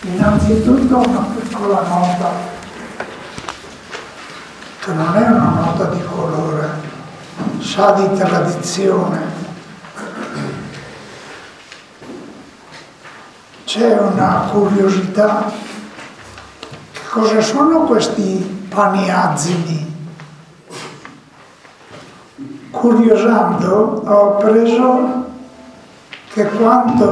Innanzitutto una piccola nota, che non è una nota di colore, sa di tradizione. C'è una curiosità. Che cosa sono questi paniazzini? Curiosando ho appreso che quanto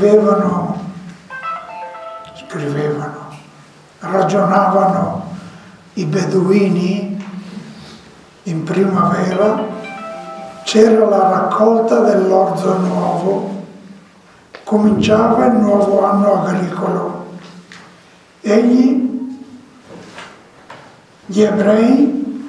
ragionavano i beduini in primavera, c'era la raccolta dell'orzo nuovo, cominciava il nuovo anno agricolo. Gli ebrei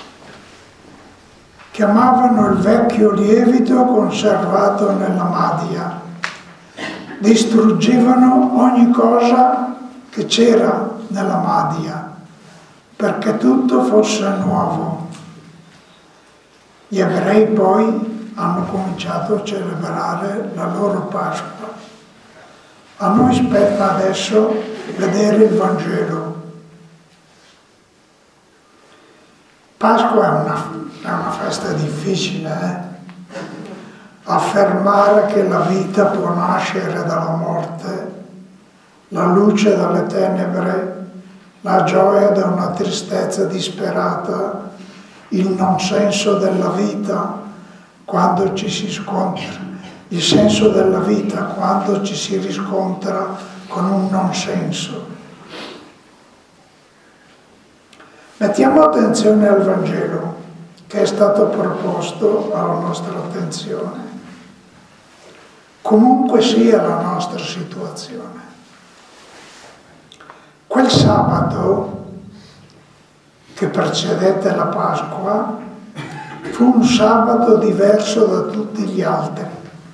chiamavano il vecchio lievito conservato nella Madia, distruggevano ogni cosa che c'era nella Madia perché tutto fosse nuovo. Gli ebrei poi hanno cominciato a celebrare la loro Pasqua. A noi spetta adesso vedere il Vangelo. Pasqua è una festa difficile, Affermare che la vita può nascere dalla morte, la luce dalle tenebre, la gioia da una tristezza disperata, il non senso della vita quando ci si scontra, il senso della vita quando ci si riscontra con un non senso. Mettiamo attenzione al Vangelo che è stato proposto alla nostra attenzione, comunque sia la nostra situazione. Quel sabato che precedette la Pasqua fu un sabato diverso da tutti gli altri.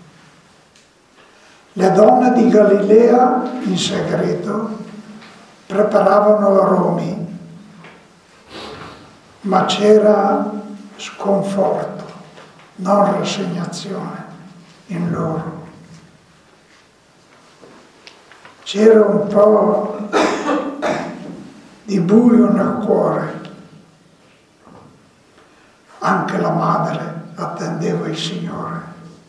Le donne di Galilea in segreto preparavano aromi, ma c'era sconforto, non rassegnazione in loro. C'era un po' di buio nel cuore. Anche la madre attendeva il Signore.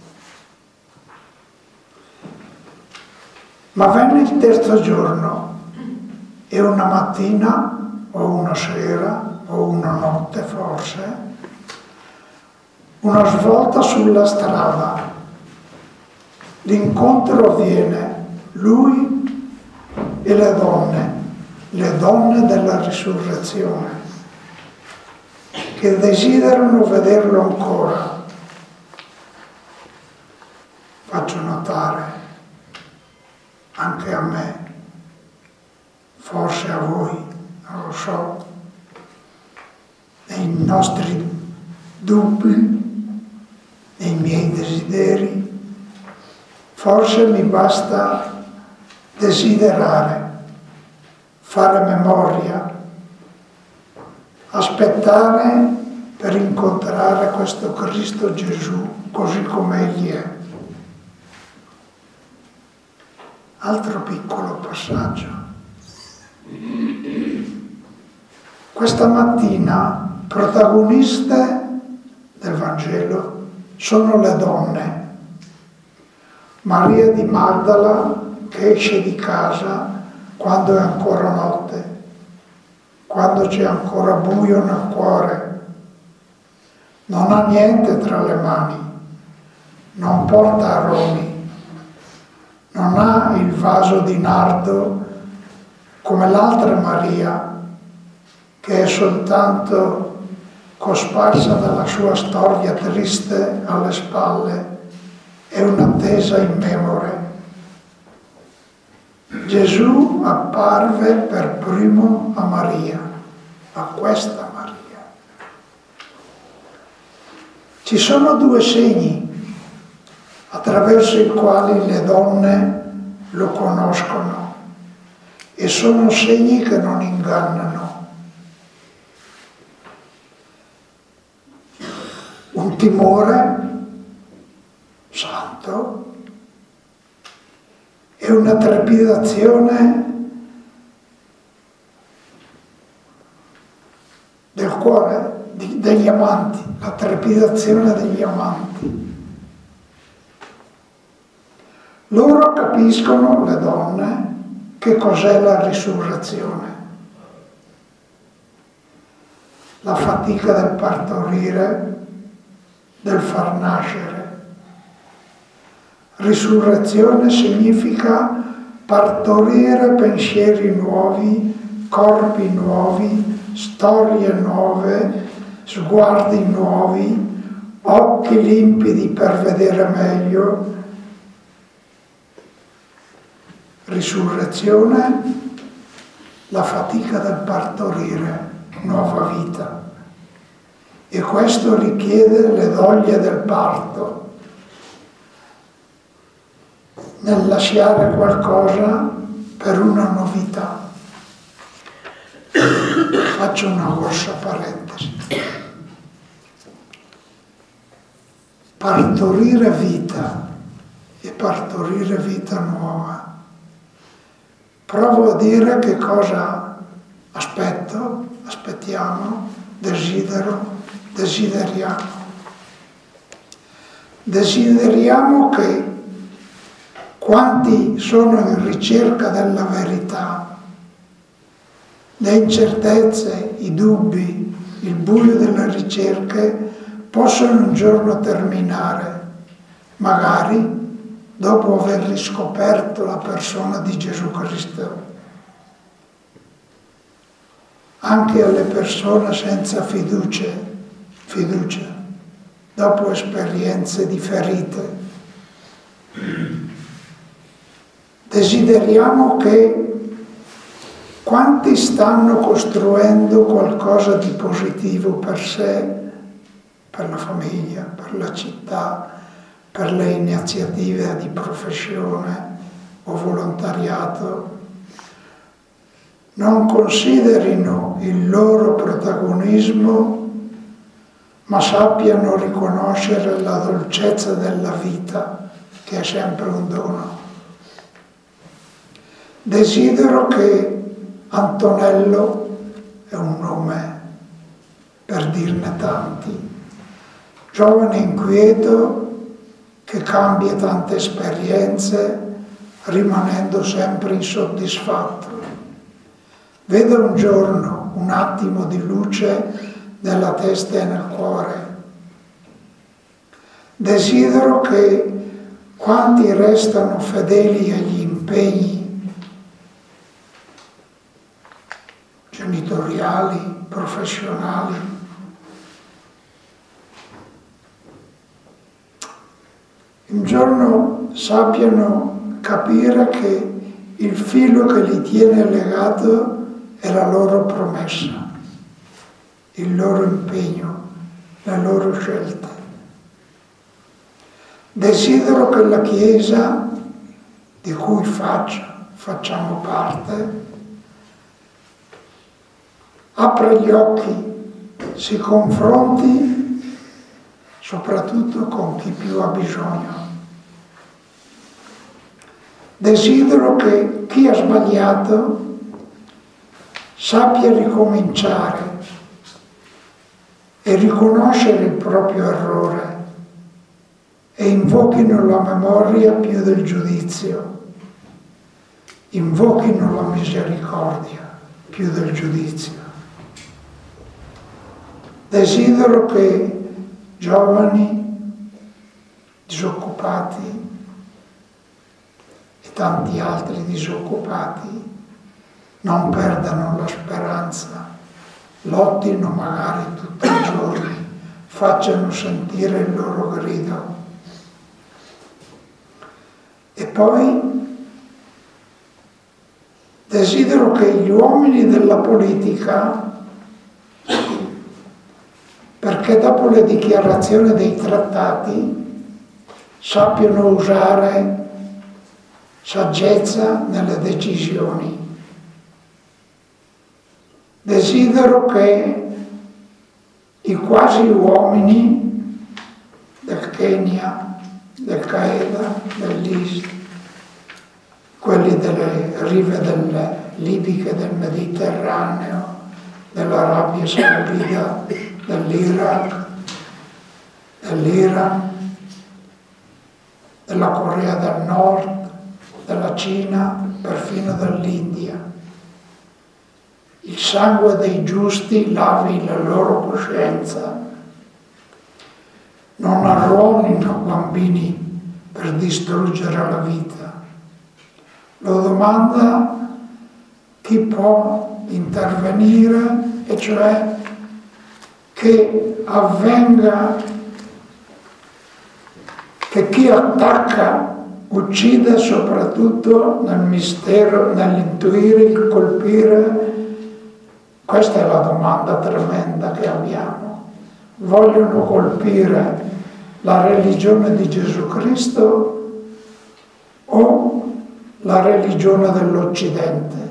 Ma venne il terzo giorno e una mattina o una sera o una notte forse, una svolta sulla strada. L'incontro avviene, lui e le donne della risurrezione, che desiderano vederlo ancora. Faccio notare, anche a me, forse a voi, non lo so, nei nostri dubbi, nei miei desideri, forse mi basta desiderare, fare memoria, aspettare per incontrare questo Cristo Gesù così come Egli è. Altro piccolo passaggio. Questa mattina protagoniste del Vangelo sono le donne. Maria di Magdala che esce di casa quando è ancora notte, quando c'è ancora buio nel cuore, non ha niente tra le mani, non porta aromi, non ha il vaso di nardo come l'altra Maria, che è soltanto cosparsa dalla sua storia triste alle spalle, è un'attesa immemore. Gesù apparve per primo a Maria, a questa Maria. Ci sono due segni attraverso i quali le donne lo conoscono e sono segni che non ingannano. Un timore santo e una trepidazione cuore degli amanti, la trepidazione degli amanti. Loro capiscono, le donne, che cos'è la risurrezione. La fatica del partorire, del far nascere. Risurrezione significa partorire pensieri nuovi, corpi nuovi, storie nuove, sguardi nuovi, occhi limpidi per vedere meglio. Risurrezione, la fatica del partorire, nuova vita. E questo richiede le doglie del parto, nel lasciare qualcosa per una novità. Faccio una grossa parentesi. Partorire vita e partorire vita nuova. Provo a dire che cosa aspettiamo, desideriamo. Desideriamo che quanti sono in ricerca della verità, le incertezze, i dubbi, il buio delle ricerche possano un giorno terminare, magari dopo aver riscoperto la persona di Gesù Cristo. Anche alle persone senza fiducia, dopo esperienze di ferite. Desideriamo che quanti stanno costruendo qualcosa di positivo per sé, per la famiglia, per la città, per le iniziative di professione o volontariato, non considerino il loro protagonismo, ma sappiano riconoscere la dolcezza della vita, che è sempre un dono. Desidero che Antonello è un nome, per dirne tanti, giovane inquieto che cambia tante esperienze rimanendo sempre insoddisfatto. Veda un giorno un attimo di luce nella testa e nel cuore. Desidero che quanti restano fedeli agli impegni genitoriali, professionali, un giorno sappiano capire che il filo che li tiene legato è la loro promessa, il loro impegno, le loro scelte. Desidero che la Chiesa, di cui facciamo parte, apra gli occhi, si confronti soprattutto con chi più ha bisogno. Desidero che chi ha sbagliato sappia ricominciare e riconoscere il proprio errore e invochino la memoria più del giudizio, invochino la misericordia più del giudizio. Desidero che giovani, disoccupati e tanti altri disoccupati non perdano la speranza, lottino magari tutti i giorni, facciano sentire il loro grido. E poi desidero che gli uomini della politica, perché dopo le dichiarazioni dei trattati sappiano usare saggezza nelle decisioni. Desidero che i quasi uomini del Kenya, del Qaeda, dell'IS, quelli delle rive libiche del Mediterraneo, dell'Arabia Saudita, dell'Iraq, dell'Iran, della Corea del Nord, della Cina, perfino dell'India. Il sangue dei giusti lavi la loro coscienza. Non arruolino bambini per distruggere la vita. Lo domanda chi può intervenire, e cioè che avvenga, che chi attacca uccide soprattutto nel mistero, nell'intuire, il colpire. Questa è la domanda tremenda che abbiamo. Vogliono colpire la religione di Gesù Cristo o la religione dell'Occidente?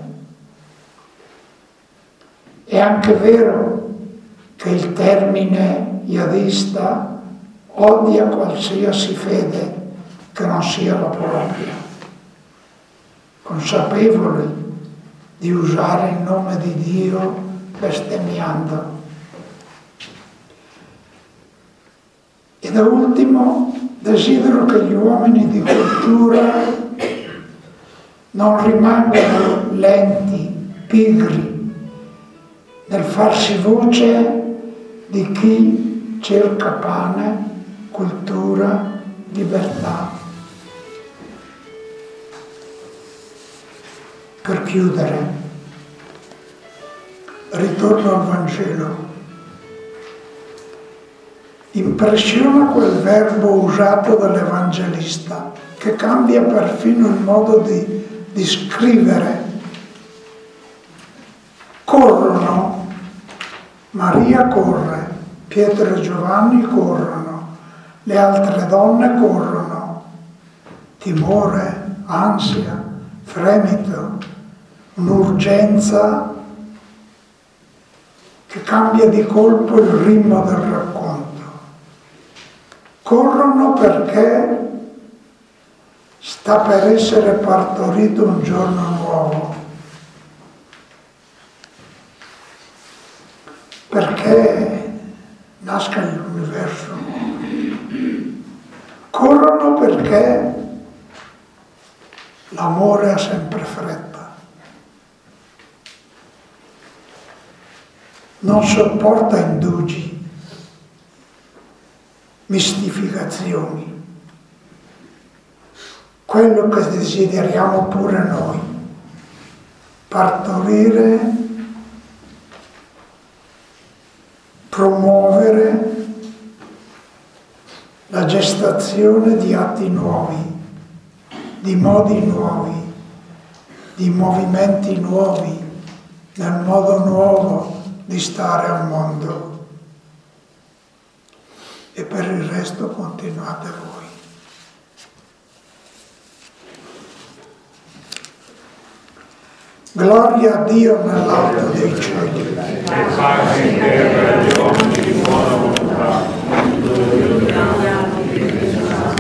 È anche vero che il termine jihadista odia qualsiasi fede che non sia la propria, consapevoli di usare il nome di Dio bestemmiando. E da ultimo desidero che gli uomini di cultura non rimangano lenti, pigri, nel farsi voce di chi cerca pane, cultura, libertà. Per chiudere, ritorno al Vangelo. Impressiona quel verbo usato dall'Evangelista, che cambia perfino il modo di scrivere. Corrono, Maria corre, Pietro e Giovanni corrono, le altre donne corrono. Timore, ansia, fremito, un'urgenza che cambia di colpo il ritmo del racconto. Corrono perché sta per essere partorito un giorno nuovo, perché nasca l'universo nuovo. Corrono perché l'amore ha sempre fretta, non sopporta indugi, mistificazioni, quello che desideriamo pure noi, partorire, promuovere la gestazione di atti nuovi, di modi nuovi, di movimenti nuovi, nel modo nuovo di stare al mondo. E per il resto continuate voi. Gloria a Dio nell'alto dei cieli.